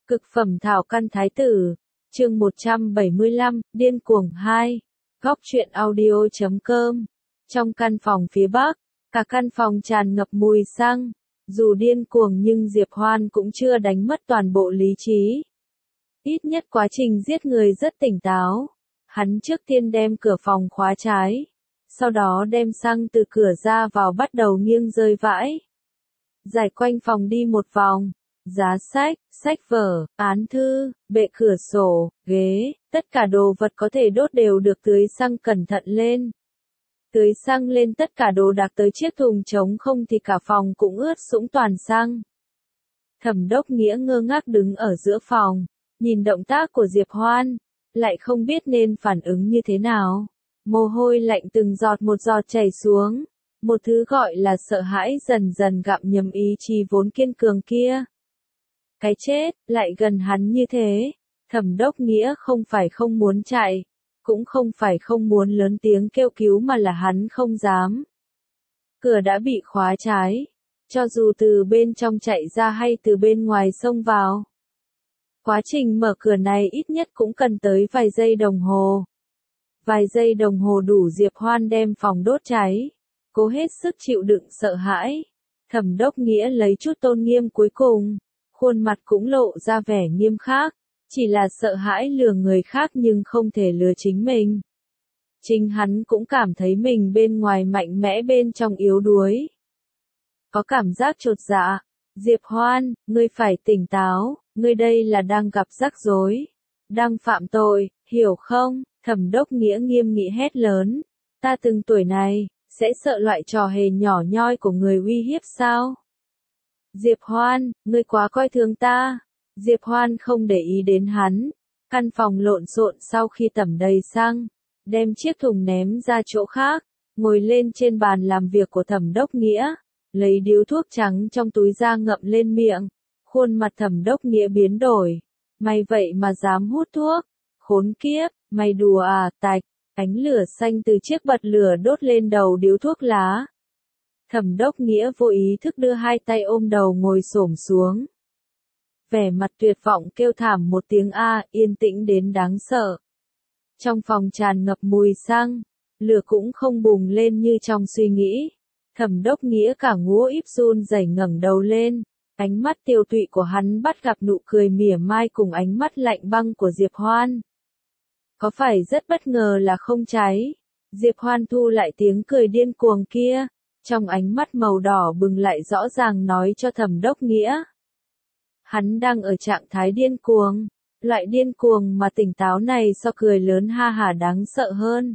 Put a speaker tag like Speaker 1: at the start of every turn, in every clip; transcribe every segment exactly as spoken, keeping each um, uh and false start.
Speaker 1: Cực phẩm thảo căn thái tử, chương một trăm bảy mươi lăm, điên cuồng hai, góc truyện audio chấm com. Trong căn phòng phía bắc, cả căn phòng tràn ngập mùi xăng, dù điên cuồng nhưng Diệp Hoan cũng chưa đánh mất toàn bộ lý trí. Ít nhất quá trình giết người rất tỉnh táo. Hắn trước tiên đem cửa phòng khóa trái, sau đó đem xăng từ cửa ra vào bắt đầu nghiêng rơi vãi. Giải quanh phòng đi một vòng, giá sách, sách vở, án thư, bệ cửa sổ, ghế, tất cả đồ vật có thể đốt đều được tưới xăng cẩn thận lên. Tưới xăng lên tất cả đồ đạc tới chiếc thùng trống không thì cả phòng cũng ướt sũng toàn xăng. Thẩm Đốc Nghĩa ngơ ngác đứng ở giữa phòng, nhìn động tác của Diệp Hoan, lại không biết nên phản ứng như thế nào. Mồ hôi lạnh từng giọt một giọt chảy xuống, một thứ gọi là sợ hãi dần dần gặm nhấm ý chí vốn kiên cường kia. Cái chết, lại gần hắn như thế, Thẩm Đốc Nghĩa không phải không muốn chạy, cũng không phải không muốn lớn tiếng kêu cứu mà là hắn không dám. Cửa đã bị khóa trái, cho dù từ bên trong chạy ra hay từ bên ngoài xông vào. Quá trình mở cửa này ít nhất cũng cần tới vài giây đồng hồ. Vài giây đồng hồ đủ Diệp Hoan đem phòng đốt cháy, cố hết sức chịu đựng sợ hãi. Thẩm Đốc Nghĩa lấy chút tôn nghiêm cuối cùng, khuôn mặt cũng lộ ra vẻ nghiêm khắc, chỉ là sợ hãi lừa người khác nhưng không thể lừa chính mình. Chính hắn cũng cảm thấy mình bên ngoài mạnh mẽ bên trong yếu đuối. Có cảm giác chột dạ. Diệp Hoan, ngươi phải tỉnh táo, ngươi đây là đang gặp rắc rối, đang phạm tội, hiểu không? Thẩm Đốc Nghĩa nghiêm nghị hét lớn, ta từng tuổi này, sẽ sợ loại trò hề nhỏ nhoi của người uy hiếp sao? Diệp Hoan, ngươi quá coi thường ta. Diệp Hoan không để ý đến hắn, căn phòng lộn xộn sau khi tẩm đầy xăng, đem chiếc thùng ném ra chỗ khác, ngồi lên trên bàn làm việc của Thẩm Đốc Nghĩa, lấy điếu thuốc trắng trong túi ra ngậm lên miệng. Khuôn mặt Thẩm Đốc Nghĩa biến đổi, mày vậy mà dám hút thuốc, khốn kiếp, mày đùa à? Tạch, ánh lửa xanh từ chiếc bật lửa đốt lên đầu điếu thuốc lá. Thẩm Đốc Nghĩa vô ý thức đưa hai tay ôm đầu ngồi xổm xuống. Vẻ mặt tuyệt vọng kêu thảm một tiếng a, yên tĩnh đến đáng sợ. Trong phòng tràn ngập mùi xăng, lửa cũng không bùng lên như trong suy nghĩ. Thẩm Đốc Nghĩa cả ngũ íp run rẩy ngẩng đầu lên, ánh mắt tiêu tụy của hắn bắt gặp nụ cười mỉa mai cùng ánh mắt lạnh băng của Diệp Hoan. Có phải rất bất ngờ là không cháy? Diệp Hoan thu lại tiếng cười điên cuồng kia, trong ánh mắt màu đỏ bừng lại rõ ràng nói cho Thẩm Đốc Nghĩa. Hắn đang ở trạng thái điên cuồng, loại điên cuồng mà tỉnh táo này so cười lớn ha hả đáng sợ hơn.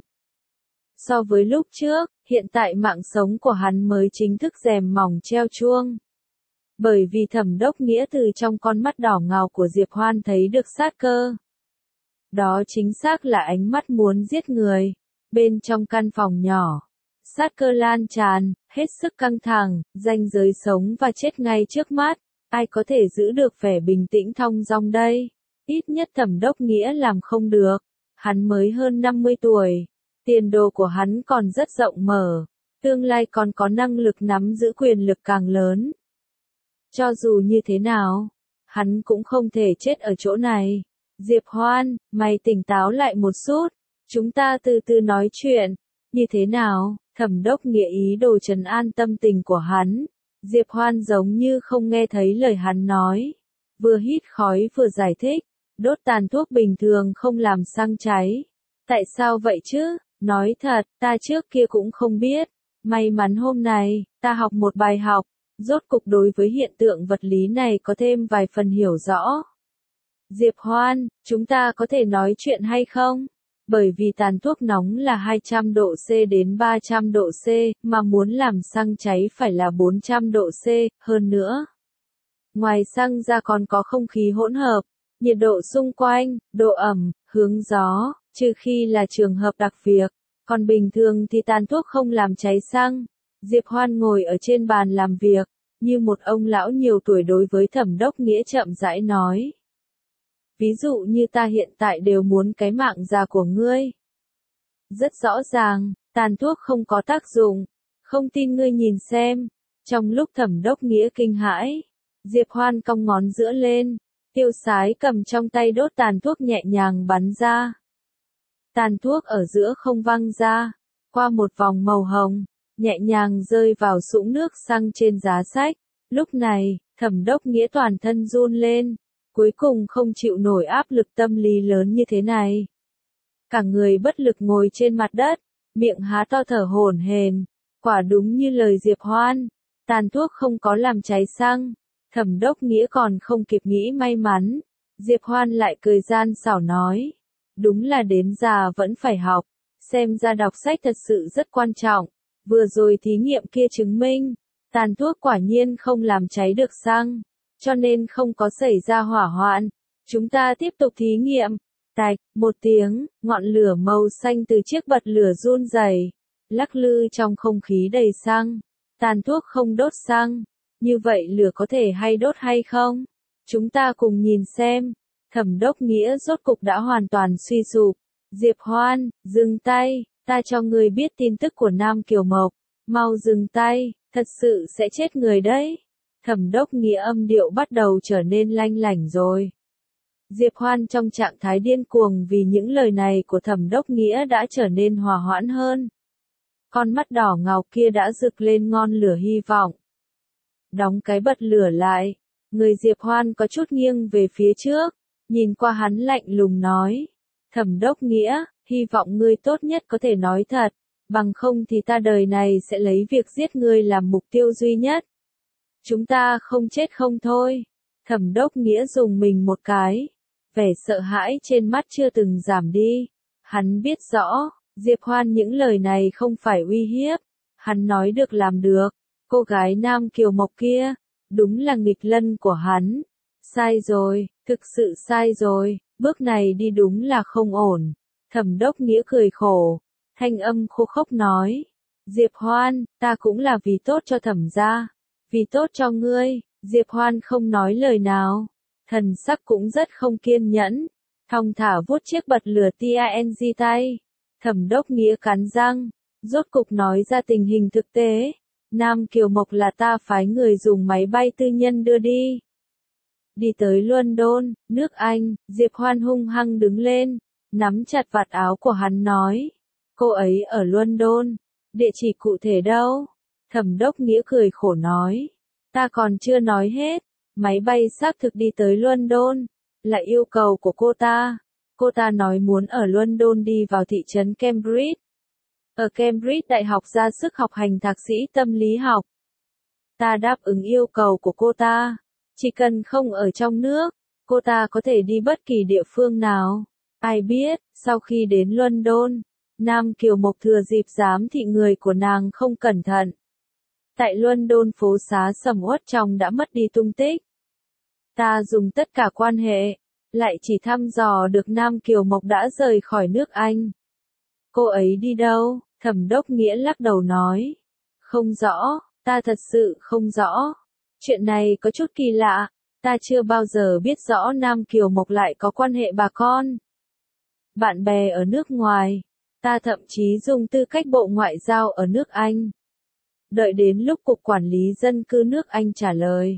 Speaker 1: So với lúc trước, hiện tại mạng sống của hắn mới chính thức rèm mỏng treo chuông. Bởi vì Thẩm Đốc Nghĩa từ trong con mắt đỏ ngầu của Diệp Hoan thấy được sát cơ. Đó chính xác là ánh mắt muốn giết người. Bên trong căn phòng nhỏ, sát cơ lan tràn, hết sức căng thẳng, ranh giới sống và chết ngay trước mắt. Ai có thể giữ được vẻ bình tĩnh thong dong đây? Ít nhất Thẩm Đốc Nghĩa làm không được. Hắn mới hơn năm mươi tuổi. Tiền đồ của hắn còn rất rộng mở. Tương lai còn có năng lực nắm giữ quyền lực càng lớn. Cho dù như thế nào, hắn cũng không thể chết ở chỗ này. Diệp Hoan, mày tỉnh táo lại một chút. Chúng ta từ từ nói chuyện. Như thế nào? Thẩm Đốc Nghĩa ý đồ trấn an tâm tình của hắn. Diệp Hoan giống như không nghe thấy lời hắn nói. Vừa hít khói vừa giải thích. Đốt tàn thuốc bình thường không làm xăng cháy. Tại sao vậy chứ? Nói thật, ta trước kia cũng không biết. May mắn hôm nay, ta học một bài học. Rốt cục đối với hiện tượng vật lý này có thêm vài phần hiểu rõ. Diệp Hoan, chúng ta có thể nói chuyện hay không? Bởi vì tàn thuốc nóng là hai trăm độ C đến ba trăm độ C, mà muốn làm xăng cháy phải là bốn trăm độ C, hơn nữa. Ngoài xăng ra còn có không khí hỗn hợp, nhiệt độ xung quanh, độ ẩm, hướng gió, trừ khi là trường hợp đặc việc. Còn bình thường thì tàn thuốc không làm cháy xăng. Diệp Hoan ngồi ở trên bàn làm việc, như một ông lão nhiều tuổi đối với Thẩm Đốc Nghĩa chậm rãi nói. Ví dụ như ta hiện tại đều muốn cái mạng già của ngươi. Rất rõ ràng, tàn thuốc không có tác dụng. Không tin ngươi nhìn xem. Trong lúc Thẩm Đốc Nghĩa kinh hãi, Diệp Hoan cong ngón giữa lên, Tiêu Sái cầm trong tay đốt tàn thuốc nhẹ nhàng bắn ra. Tàn thuốc ở giữa không văng ra, qua một vòng màu hồng, nhẹ nhàng rơi vào sũng nước xăng trên giá sách. Lúc này, Thẩm Đốc Nghĩa toàn thân run lên, cuối cùng không chịu nổi áp lực tâm lý lớn như thế này. Cả người bất lực ngồi trên mặt đất, miệng há to thở hổn hển. Quả đúng như lời Diệp Hoan, tàn thuốc không có làm cháy xăng. Thẩm Đốc Nghĩa còn không kịp nghĩ may mắn, Diệp Hoan lại cười gian xảo nói, đúng là đến già vẫn phải học, xem ra đọc sách thật sự rất quan trọng. Vừa rồi thí nghiệm kia chứng minh, tàn thuốc quả nhiên không làm cháy được xăng, cho nên không có xảy ra hỏa hoạn. Chúng ta tiếp tục thí nghiệm. Tạch, một tiếng, ngọn lửa màu xanh từ chiếc bật lửa run rẩy, lắc lư trong không khí đầy xăng. Tàn thuốc không đốt xăng, như vậy lửa có thể hay đốt hay không? Chúng ta cùng nhìn xem. Thẩm Đốc Nghĩa rốt cục đã hoàn toàn suy sụp. Diệp Hoan, dừng tay, ta cho người biết tin tức của Nam Kiều Mộc, mau dừng tay, thật sự sẽ chết người đấy. Thẩm Đốc Nghĩa âm điệu bắt đầu trở nên lanh lảnh rồi. Diệp Hoan trong trạng thái điên cuồng vì những lời này của Thẩm Đốc Nghĩa đã trở nên hòa hoãn hơn. Con mắt đỏ ngầu kia đã rực lên ngọn lửa hy vọng. Đóng cái bật lửa lại, người Diệp Hoan có chút nghiêng về phía trước, nhìn qua hắn lạnh lùng nói, Thẩm Đốc Nghĩa, hy vọng ngươi tốt nhất có thể nói thật, bằng không thì ta đời này sẽ lấy việc giết ngươi làm mục tiêu duy nhất. Chúng ta không chết không thôi. Thẩm Đốc Nghĩa dùng mình một cái, vẻ sợ hãi trên mắt chưa từng giảm đi. Hắn biết rõ, Diệp Hoan những lời này không phải uy hiếp, hắn nói được làm được. Cô gái Nam Kiều Mộc kia, đúng là nghịch lân của hắn. Sai rồi, thực sự sai rồi, bước này đi đúng là không ổn. Thẩm Đốc Nghĩa cười khổ, thanh âm khô khốc nói, Diệp Hoan, ta cũng là vì tốt cho Thẩm gia, vì tốt cho ngươi. Diệp Hoan không nói lời nào, thần sắc cũng rất không kiên nhẫn, thong thả vuốt chiếc bật lửa ting tay. Thẩm Đốc Nghĩa cắn răng, rốt cục nói ra tình hình thực tế. Nam Kiều Mộc là ta phái người dùng máy bay tư nhân đưa đi. Đi tới London, nước Anh, Diệp Hoan hung hăng đứng lên, nắm chặt vạt áo của hắn nói. Cô ấy ở London, địa chỉ cụ thể đâu? Thẩm Đốc Nghĩa cười khổ nói. Ta còn chưa nói hết, máy bay xác thực đi tới London, là yêu cầu của cô ta. Cô ta nói muốn ở London đi vào thị trấn Cambridge. Ở Cambridge đại học ra sức học hành thạc sĩ tâm lý học. Ta đáp ứng yêu cầu của cô ta. Chỉ cần không ở trong nước, cô ta có thể đi bất kỳ địa phương nào. Ai biết, sau khi đến London, Nam Kiều Mộc thừa dịp giám thị người của nàng không cẩn thận. Tại London phố xá sầm uất trong đã mất đi tung tích. Ta dùng tất cả quan hệ, lại chỉ thăm dò được Nam Kiều Mộc đã rời khỏi nước Anh. Cô ấy đi đâu? Thẩm Đốc Nghĩa lắc đầu nói. Không rõ, ta thật sự không rõ. Chuyện này có chút kỳ lạ, ta chưa bao giờ biết rõ Nam Kiều Mộc lại có quan hệ bà con. Bạn bè ở nước ngoài, ta thậm chí dùng tư cách bộ ngoại giao ở nước Anh. Đợi đến lúc Cục Quản lý Dân cư nước Anh trả lời.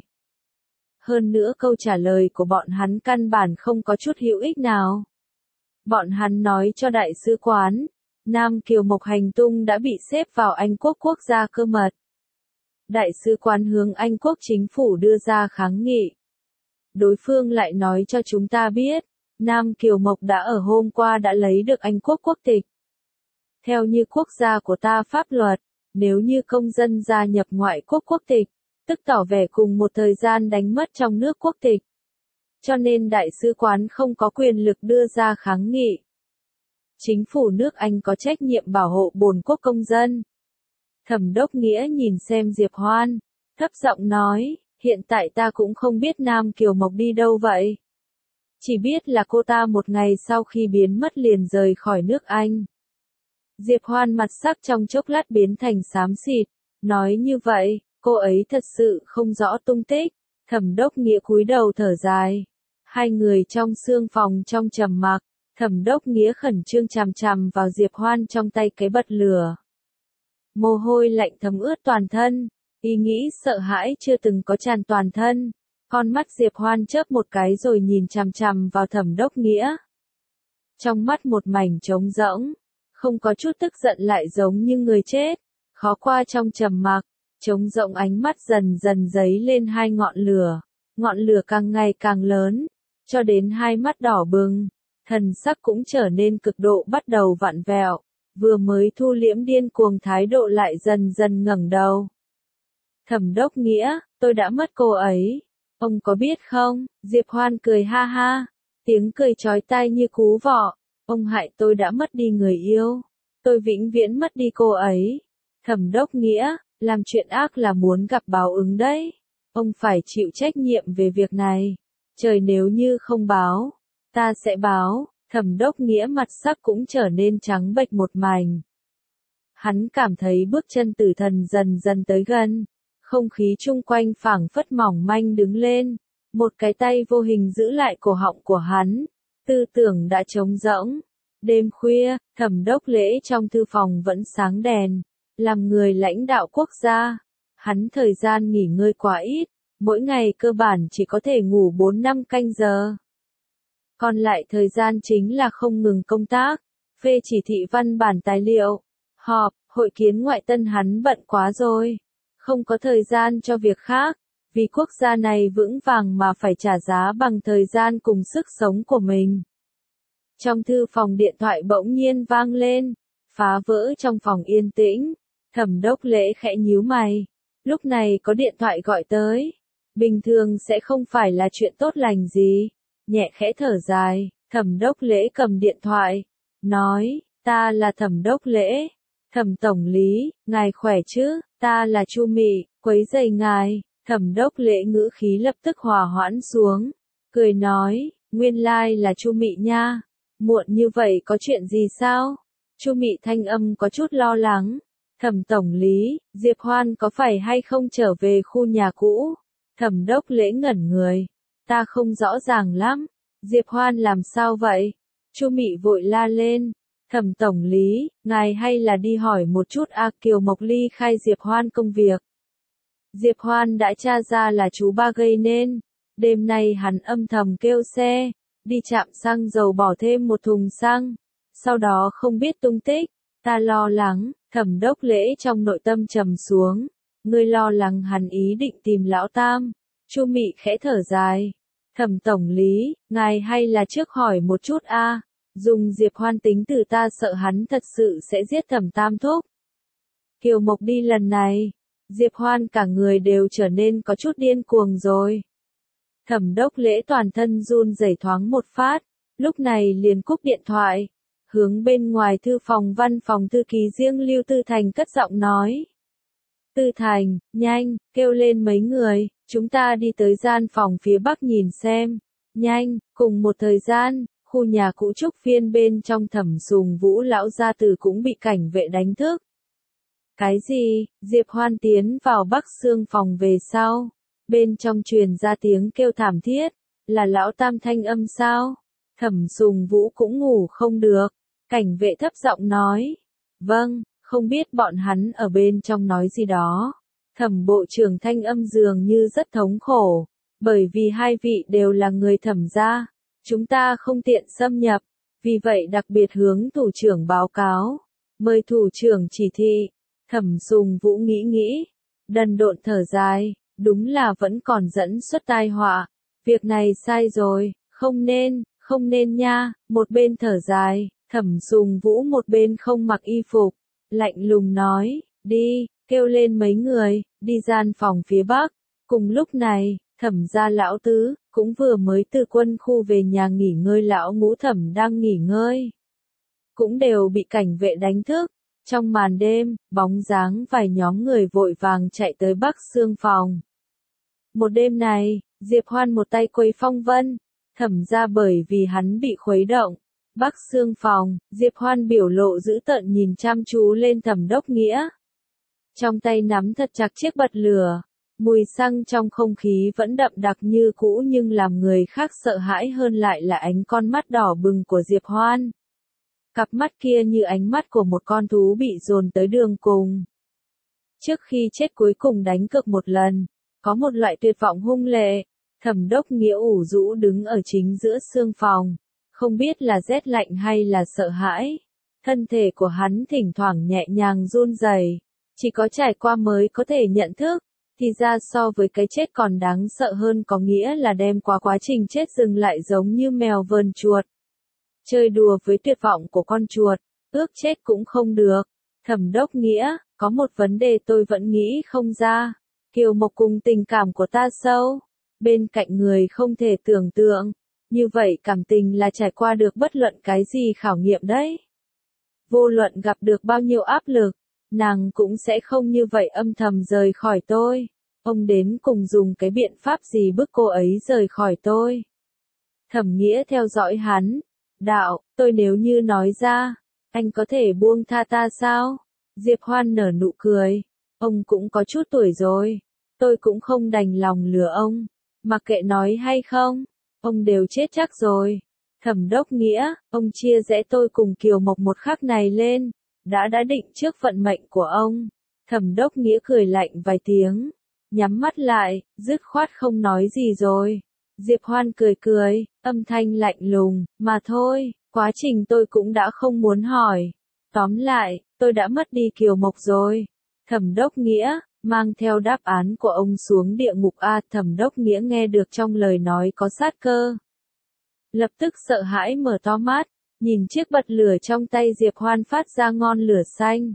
Speaker 1: Hơn nữa câu trả lời của bọn hắn căn bản không có chút hữu ích nào. Bọn hắn nói cho đại sứ quán, Nam Kiều Mộc hành tung đã bị xếp vào Anh quốc quốc gia cơ mật. Đại sứ quán hướng Anh quốc chính phủ đưa ra kháng nghị. Đối phương lại nói cho chúng ta biết, Nam Kiều Mộc đã ở hôm qua đã lấy được Anh quốc quốc tịch. Theo như quốc gia của ta pháp luật, nếu như công dân gia nhập ngoại quốc quốc tịch, tức tỏ vẻ cùng một thời gian đánh mất trong nước quốc tịch. Cho nên đại sứ quán không có quyền lực đưa ra kháng nghị. Chính phủ nước Anh có trách nhiệm bảo hộ bổn quốc công dân. Thẩm Đốc Nghĩa nhìn xem Diệp Hoan, thấp giọng nói, hiện tại ta cũng không biết Nam Kiều Mộc đi đâu vậy. Chỉ biết là cô ta một ngày sau khi biến mất liền rời khỏi nước Anh. Diệp Hoan mặt sắc trong chốc lát biến thành xám xịt, nói như vậy, cô ấy thật sự không rõ tung tích. Thẩm Đốc Nghĩa cúi đầu thở dài. Hai người trong sương phòng trong trầm mặc, Thẩm Đốc Nghĩa khẩn trương chằm chằm vào Diệp Hoan trong tay cái bật lửa. Mồ hôi lạnh thấm ướt toàn thân, ý nghĩ sợ hãi chưa từng có tràn toàn thân. Con mắt Diệp Hoan chớp một cái rồi nhìn chằm chằm vào Thẩm Đốc Nghĩa. Trong mắt một mảnh trống rỗng, không có chút tức giận lại giống như người chết, khó qua trong trầm mặc, trống rỗng ánh mắt dần dần dấy lên hai ngọn lửa, ngọn lửa càng ngày càng lớn, cho đến hai mắt đỏ bừng, thần sắc cũng trở nên cực độ bắt đầu vặn vẹo, vừa mới thu liễm điên cuồng thái độ lại dần dần ngẩng đầu. Thẩm Đốc Nghĩa, tôi đã mất cô ấy, ông có biết không? Diệp Hoan cười ha ha, tiếng cười chói tai như cú vọ, ông hại tôi đã mất đi người yêu, tôi vĩnh viễn mất đi cô ấy. Thẩm Đốc Nghĩa, làm chuyện ác là muốn gặp báo ứng đấy, ông phải chịu trách nhiệm về việc này, trời nếu như không báo, ta sẽ báo. Thẩm Đốc Nghĩa mặt sắc cũng trở nên trắng bệch một mảnh. Hắn cảm thấy bước chân tử thần dần dần tới gần, không khí chung quanh phảng phất mỏng manh đứng lên, một cái tay vô hình giữ lại cổ họng của hắn, tư tưởng đã trống rỗng. Đêm khuya, Thẩm Đốc Lễ trong thư phòng vẫn sáng đèn, làm người lãnh đạo quốc gia, hắn thời gian nghỉ ngơi quá ít, mỗi ngày cơ bản chỉ có thể ngủ bốn năm canh giờ. Còn lại thời gian chính là không ngừng công tác, phê chỉ thị văn bản tài liệu, họp, hội kiến ngoại tân hắn bận quá rồi, không có thời gian cho việc khác, vì quốc gia này vững vàng mà phải trả giá bằng thời gian cùng sức sống của mình. Trong thư phòng điện thoại bỗng nhiên vang lên, phá vỡ trong phòng yên tĩnh, Thẩm Đốc Lễ khẽ nhíu mày, lúc này có điện thoại gọi tới, bình thường sẽ không phải là chuyện tốt lành gì. Nhẹ khẽ thở dài, Thẩm Đốc Lễ cầm điện thoại, nói, ta là Thẩm Đốc Lễ, Thẩm Tổng Lý, ngài khỏe chứ, ta là Chu Mị, quấy rầy ngài. Thẩm Đốc Lễ ngữ khí lập tức hòa hoãn xuống, cười nói, nguyên lai là Chu Mị nha, muộn như vậy có chuyện gì sao? Chu Mị thanh âm có chút lo lắng, Thẩm Tổng Lý, Diệp Hoan có phải hay không trở về khu nhà cũ? Thẩm Đốc Lễ ngẩn người. Ta không rõ ràng lắm, Diệp Hoan làm sao vậy? Chu Mị vội la lên, Thẩm Tổng Lý, ngài hay là đi hỏi một chút A Kiều Mộc Ly khai Diệp Hoan công việc. Diệp Hoan đã tra ra là chú ba gây nên, đêm nay hắn âm thầm kêu xe, đi trạm xăng dầu bỏ thêm một thùng xăng, sau đó không biết tung tích, ta lo lắng. Thẩm Đốc Lễ trong nội tâm trầm xuống, ngươi lo lắng hắn ý định tìm lão tam. Chu Mị khẽ thở dài, Thẩm Tổng Lý, ngài hay là trước hỏi một chút a, dùng Diệp Hoan tính từ ta sợ hắn thật sự sẽ giết Thẩm Tam Thúc. Kiều Mộc đi lần này, Diệp Hoan cả người đều trở nên có chút điên cuồng rồi. Thẩm Đốc Lễ toàn thân run rẩy thoáng một phát, lúc này liền cúp điện thoại, hướng bên ngoài thư phòng văn phòng thư ký riêng Lưu Tư Thành cất giọng nói. Tư Thành, nhanh, kêu lên mấy người, chúng ta đi tới gian phòng phía bắc nhìn xem. Nhanh, cùng một thời gian, khu nhà cũ Trúc Phiên bên trong Thẩm Sùng Vũ lão gia tử cũng bị cảnh vệ đánh thức. Cái gì? Diệp Hoan tiến vào Bắc Xương phòng về sau. Bên trong truyền ra tiếng kêu thảm thiết, là lão tam thanh âm sao? Thẩm Sùng Vũ cũng ngủ không được. Cảnh vệ thấp giọng nói. Vâng. Không biết bọn hắn ở bên trong nói gì đó. Thẩm bộ trưởng thanh âm dường như rất thống khổ, bởi vì hai vị đều là người Thẩm gia, chúng ta không tiện xâm nhập, vì vậy đặc biệt hướng thủ trưởng báo cáo, mời thủ trưởng chỉ thị. Thẩm Sùng Vũ nghĩ nghĩ, đần độn thở dài, đúng là vẫn còn dẫn xuất tai họa, việc này sai rồi, không nên, không nên nha. Một bên thở dài, Thẩm Sùng Vũ một bên không mặc y phục, lạnh lùng nói, đi, kêu lên mấy người, đi gian phòng phía bắc. Cùng lúc này, Thẩm gia lão tứ, cũng vừa mới từ quân khu về nhà nghỉ ngơi, lão ngũ Thẩm đang nghỉ ngơi, cũng đều bị cảnh vệ đánh thức. Trong màn đêm, bóng dáng vài nhóm người vội vàng chạy tới Bắc Xương phòng. Một đêm này, Diệp Hoan một tay quấy phong vân, Thẩm gia bởi vì hắn bị khuấy động. Bắc Xương phòng, Diệp Hoan biểu lộ dữ tợn nhìn chăm chú lên Thẩm Đốc Nghĩa. Trong tay nắm thật chặt chiếc bật lửa, mùi xăng trong không khí vẫn đậm đặc như cũ, nhưng làm người khác sợ hãi hơn lại là ánh con mắt đỏ bừng của Diệp Hoan. Cặp mắt kia như ánh mắt của một con thú bị dồn tới đường cùng. Trước khi chết cuối cùng đánh cược một lần, có một loại tuyệt vọng hung lệ, Thẩm Đốc Nghĩa ủ rũ đứng ở chính giữa sương phòng, không biết là rét lạnh hay là sợ hãi. Thân thể của hắn thỉnh thoảng nhẹ nhàng run rẩy, chỉ có trải qua mới có thể nhận thức, thì ra so với cái chết còn đáng sợ hơn, có nghĩa là đem qua quá trình chết dừng lại giống như mèo vờn chuột. Chơi đùa với tuyệt vọng của con chuột, ước chết cũng không được. Thẩm Đốc Nghĩa, có một vấn đề tôi vẫn nghĩ không ra. Kiều Mộc cùng tình cảm của ta sâu, bên cạnh người không thể tưởng tượng. Như vậy cảm tình là trải qua được bất luận cái gì khảo nghiệm đấy. Vô luận gặp được bao nhiêu áp lực, nàng cũng sẽ không như vậy âm thầm rời khỏi tôi. Ông đến cùng dùng cái biện pháp gì bức cô ấy rời khỏi tôi? Thẩm Nghĩa theo dõi hắn. Đạo, tôi nếu như nói ra, anh có thể buông tha ta sao? Diệp Hoan nở nụ cười. Ông cũng có chút tuổi rồi. Tôi cũng không đành lòng lừa ông. Mặc kệ nói hay không, ông đều chết chắc rồi. Thẩm Đốc Nghĩa, ông chia rẽ tôi cùng Kiều Mộc một khắc này lên, đã đã định trước vận mệnh của ông. Thẩm Đốc Nghĩa cười lạnh vài tiếng, nhắm mắt lại, dứt khoát không nói gì rồi. Diệp Hoan cười cười, âm thanh lạnh lùng, mà thôi, quá trình tôi cũng đã không muốn hỏi. Tóm lại, tôi đã mất đi Kiều Mộc rồi. Thẩm Đốc Nghĩa, mang theo đáp án của ông xuống địa ngục a. Thẩm Đốc Nghĩa nghe được trong lời nói có sát cơ. Lập tức sợ hãi mở to mắt, nhìn chiếc bật lửa trong tay Diệp Hoan phát ra ngọn lửa xanh.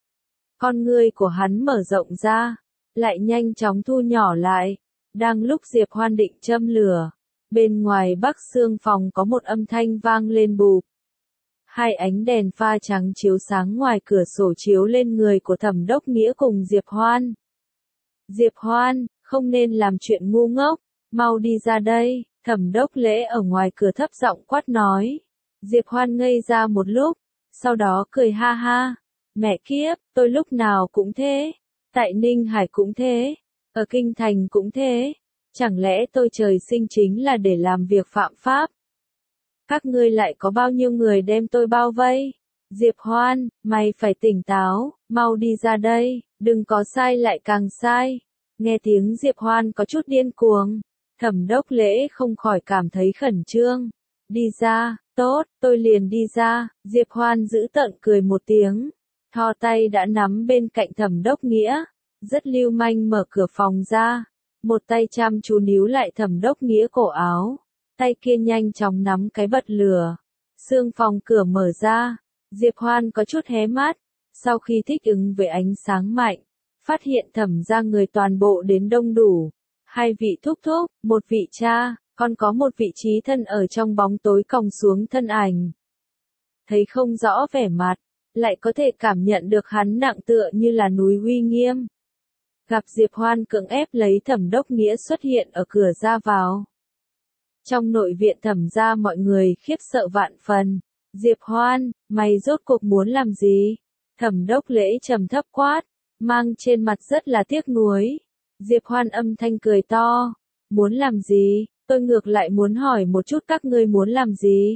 Speaker 1: Con ngươi của hắn mở rộng ra, lại nhanh chóng thu nhỏ lại. Đang lúc Diệp Hoan định châm lửa, bên ngoài bắc xương phòng có một âm thanh vang lên bụp. Hai ánh đèn pha trắng chiếu sáng ngoài cửa sổ chiếu lên người của Thẩm Đốc Nghĩa cùng Diệp Hoan. Diệp Hoan, không nên làm chuyện ngu ngốc, mau đi ra đây. Thẩm Đốc Lễ ở ngoài cửa thấp giọng quát nói. Diệp Hoan ngây ra một lúc, sau đó cười ha ha. Mẹ kiếp, tôi lúc nào cũng thế. Tại Ninh Hải cũng thế. Ở Kinh Thành cũng thế. Chẳng lẽ tôi trời sinh chính là để làm việc phạm pháp? Các ngươi lại có bao nhiêu người đem tôi bao vây? Diệp Hoan, mày phải tỉnh táo, mau đi ra đây, đừng có sai lại càng sai. Nghe tiếng Diệp Hoan có chút điên cuồng. Thẩm Đốc Lễ không khỏi cảm thấy khẩn trương. Đi ra, tốt, tôi liền đi ra. Diệp Hoan giữ tợn cười một tiếng. Thò tay đã nắm bên cạnh Thẩm Đốc Nghĩa. Rất lưu manh mở cửa phòng ra. Một tay chăm chú níu lại Thẩm Đốc Nghĩa cổ áo. Tay kia nhanh chóng nắm cái bật lửa. Sương phòng cửa mở ra. Diệp Hoan có chút hé mắt. Sau khi thích ứng với ánh sáng mạnh, phát hiện Thẩm ra người toàn bộ đến đông đủ. Hai vị thúc thúc, một vị cha, còn có một vị trí thân ở trong bóng tối còng xuống thân ảnh. Thấy không rõ vẻ mặt, lại có thể cảm nhận được hắn nặng tựa như là núi uy nghiêm. Gặp Diệp Hoan cưỡng ép lấy Thẩm Đốc Nghĩa xuất hiện ở cửa ra vào. Trong nội viện Thẩm ra mọi người khiếp sợ vạn phần. Diệp Hoan, mày rốt cuộc muốn làm gì? Thẩm Đốc Lễ trầm thấp quát, mang trên mặt rất là tiếc nuối. Diệp Hoan âm thanh cười to. Muốn làm gì? Tôi ngược lại muốn hỏi một chút các ngươi muốn làm gì?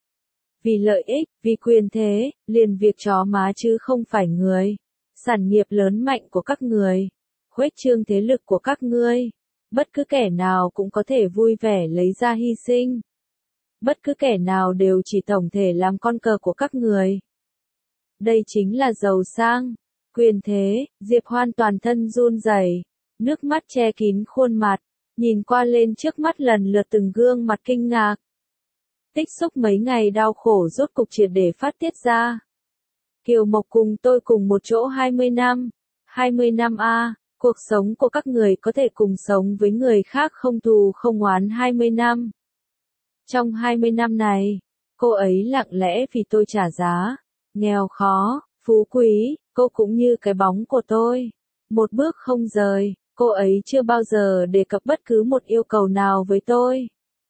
Speaker 1: Vì lợi ích, vì quyền thế, liền việc chó má chứ không phải người. Sản nghiệp lớn mạnh của các người. Khuếch trương thế lực của các ngươi. Bất cứ kẻ nào cũng có thể vui vẻ lấy ra hy sinh. Bất cứ kẻ nào đều chỉ tổng thể làm con cờ của các người. Đây chính là giàu sang, quyền thế. Diệp Hoan toàn thân run rẩy, nước mắt che kín khuôn mặt, nhìn qua lên trước mắt lần lượt từng gương mặt kinh ngạc. Tích xúc mấy ngày đau khổ rốt cục triệt để phát tiết ra. Kiều Mộc cùng tôi cùng một chỗ hai mươi năm. hai mươi năm a, cuộc sống của các người có thể cùng sống với người khác không thù không oán hai mươi năm. Trong hai mươi năm này, cô ấy lặng lẽ vì tôi trả giá. Nghèo khó, phú quý, cô cũng như cái bóng của tôi. Một bước không rời, cô ấy chưa bao giờ đề cập bất cứ một yêu cầu nào với tôi.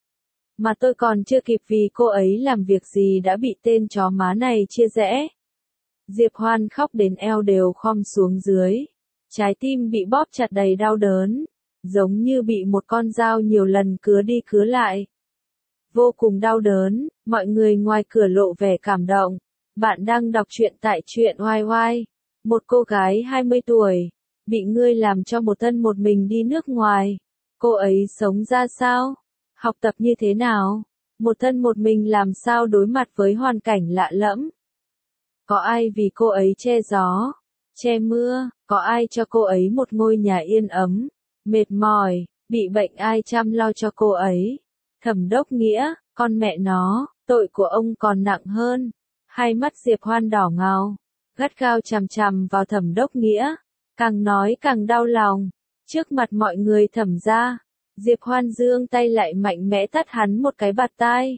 Speaker 1: Mà tôi còn chưa kịp vì cô ấy làm việc gì đã bị tên chó má này chia rẽ. Diệp Hoan khóc đến eo đều khom xuống dưới. Trái tim bị bóp chặt đầy đau đớn. Giống như bị một con dao nhiều lần cứa đi cứa lại. Vô cùng đau đớn, mọi người ngoài cửa lộ vẻ cảm động. Bạn đang đọc truyện tại truyện oai oai. Một cô gái hai mươi tuổi, bị ngươi làm cho một thân một mình đi nước ngoài. Cô ấy sống ra sao? Học tập như thế nào? Một thân một mình làm sao đối mặt với hoàn cảnh lạ lẫm? Có ai vì cô ấy che gió, che mưa, có ai cho cô ấy một ngôi nhà yên ấm, mệt mỏi, bị bệnh ai chăm lo cho cô ấy? Thẩm Đốc Nghĩa, con mẹ nó, tội của ông còn nặng hơn. Hai mắt Diệp Hoan đỏ ngầu, gắt gao chằm chằm vào Thẩm Đốc Nghĩa, càng nói càng đau lòng. Trước mặt mọi người Thẩm gia, Diệp Hoan giương tay lại mạnh mẽ tát hắn một cái bạt tai.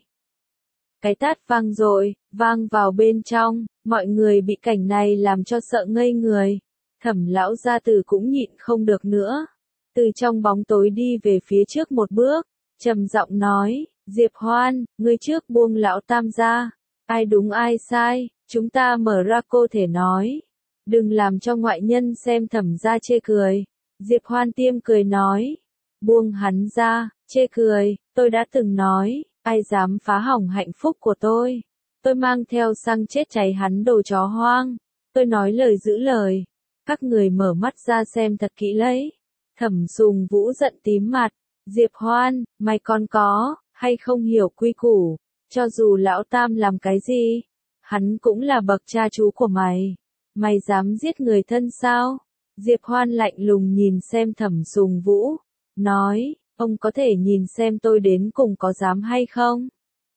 Speaker 1: Cái tát vang rồi, vang vào bên trong, mọi người bị cảnh này làm cho sợ ngây người. Thẩm lão gia tử cũng nhịn không được nữa. Từ trong bóng tối đi về phía trước một bước, trầm giọng nói, Diệp Hoan, ngươi trước buông lão tam ra. Ai đúng ai sai, chúng ta mở ra cô thể nói. Đừng làm cho ngoại nhân xem Thẩm gia chê cười. Diệp Hoan tiêm cười nói, buông hắn ra, chê cười, tôi đã từng nói, ai dám phá hỏng hạnh phúc của tôi. Tôi mang theo xăng chết cháy hắn đồ chó hoang. Tôi nói lời giữ lời. Các người mở mắt ra xem thật kỹ lấy. Thẩm Sùng Vũ giận tím mặt. Diệp Hoan, mày còn có, hay không hiểu quy củ. Cho dù lão tam làm cái gì, hắn cũng là bậc cha chú của mày. Mày dám giết người thân sao? Diệp Hoan lạnh lùng nhìn xem Thẩm Sùng Vũ. Nói, ông có thể nhìn xem tôi đến cùng có dám hay không?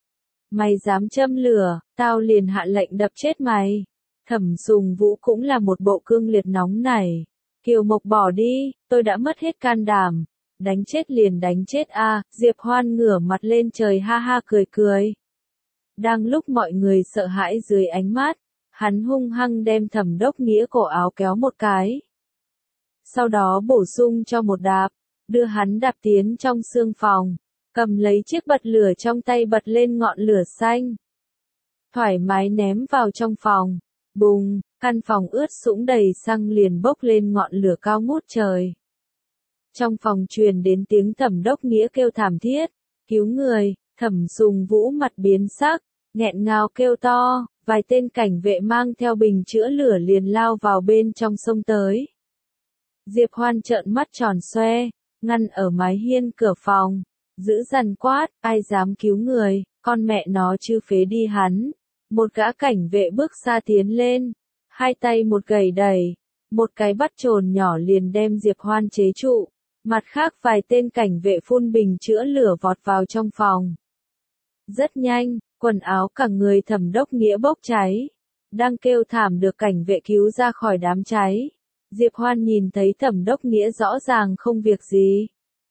Speaker 1: Mày dám châm lửa, tao liền hạ lệnh đập chết mày. Thẩm Sùng Vũ cũng là một bộ cương liệt nóng nảy. Kiều Mộc bỏ đi, tôi đã mất hết can đảm. Đánh chết liền đánh chết a. À, Diệp Hoan ngửa mặt lên trời ha ha cười cười. Đang lúc mọi người sợ hãi dưới ánh mắt, hắn hung hăng đem Thẩm Đốc Nghĩa cổ áo kéo một cái. Sau đó bổ sung cho một đạp, đưa hắn đạp tiến trong xương phòng, cầm lấy chiếc bật lửa trong tay bật lên ngọn lửa xanh. Thoải mái ném vào trong phòng, bùng, căn phòng ướt sũng đầy xăng liền bốc lên ngọn lửa cao ngút trời. Trong phòng truyền đến tiếng Thẩm Đốc Nghĩa kêu thảm thiết, cứu người. Thẩm Sùng Vũ mặt biến sắc, nghẹn ngào kêu to, vài tên cảnh vệ mang theo bình chữa lửa liền lao vào bên trong sông tới. Diệp Hoan trợn mắt tròn xoe, ngăn ở mái hiên cửa phòng, giữ dằn quát, ai dám cứu người, con mẹ nó chứ phế đi hắn. Một gã cảnh vệ bước xa tiến lên, hai tay một gầy đẩy, một cái bắt chồn nhỏ liền đem Diệp Hoan chế trụ. Mặt khác vài tên cảnh vệ phun bình chữa lửa vọt vào trong phòng. Rất nhanh, quần áo cả người Thẩm Đốc Nghĩa bốc cháy. Đang kêu thảm được cảnh vệ cứu ra khỏi đám cháy. Diệp Hoan nhìn thấy Thẩm Đốc Nghĩa rõ ràng không việc gì.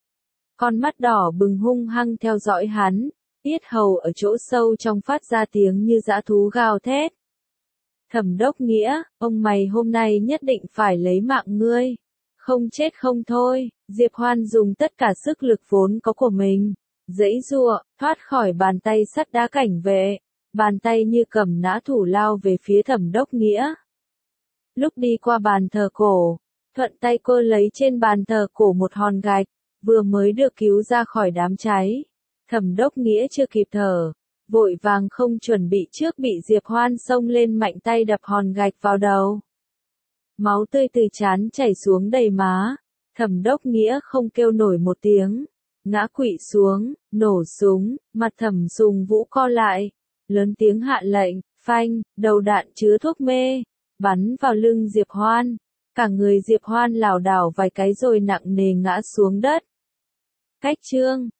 Speaker 1: Con mắt đỏ bừng hung hăng theo dõi hắn, yết hầu ở chỗ sâu trong phát ra tiếng như dã thú gào thét. Thẩm Đốc Nghĩa, ông mày hôm nay nhất định phải lấy mạng ngươi. Không chết không thôi. Diệp Hoan dùng tất cả sức lực vốn có của mình, giãy giụa, thoát khỏi bàn tay sắt đá cảnh vệ, bàn tay như cầm nã thủ lao về phía Thẩm Đốc Nghĩa. Lúc đi qua bàn thờ cổ, thuận tay cô lấy trên bàn thờ cổ một hòn gạch, vừa mới được cứu ra khỏi đám cháy. Thẩm Đốc Nghĩa chưa kịp thở, vội vàng không chuẩn bị trước bị Diệp Hoan xông lên mạnh tay đập hòn gạch vào đầu. Máu tươi từ trán chảy xuống đầy má. Thẩm Đốc Nghĩa không kêu nổi một tiếng, ngã quỵ xuống, nổ súng, mặt Thẩm Sùng Vũ co lại, lớn tiếng hạ lệnh, phanh, đầu đạn chứa thuốc mê, bắn vào lưng Diệp Hoan. Cả người Diệp Hoan lảo đảo vài cái rồi nặng nề ngã xuống đất. Cách chương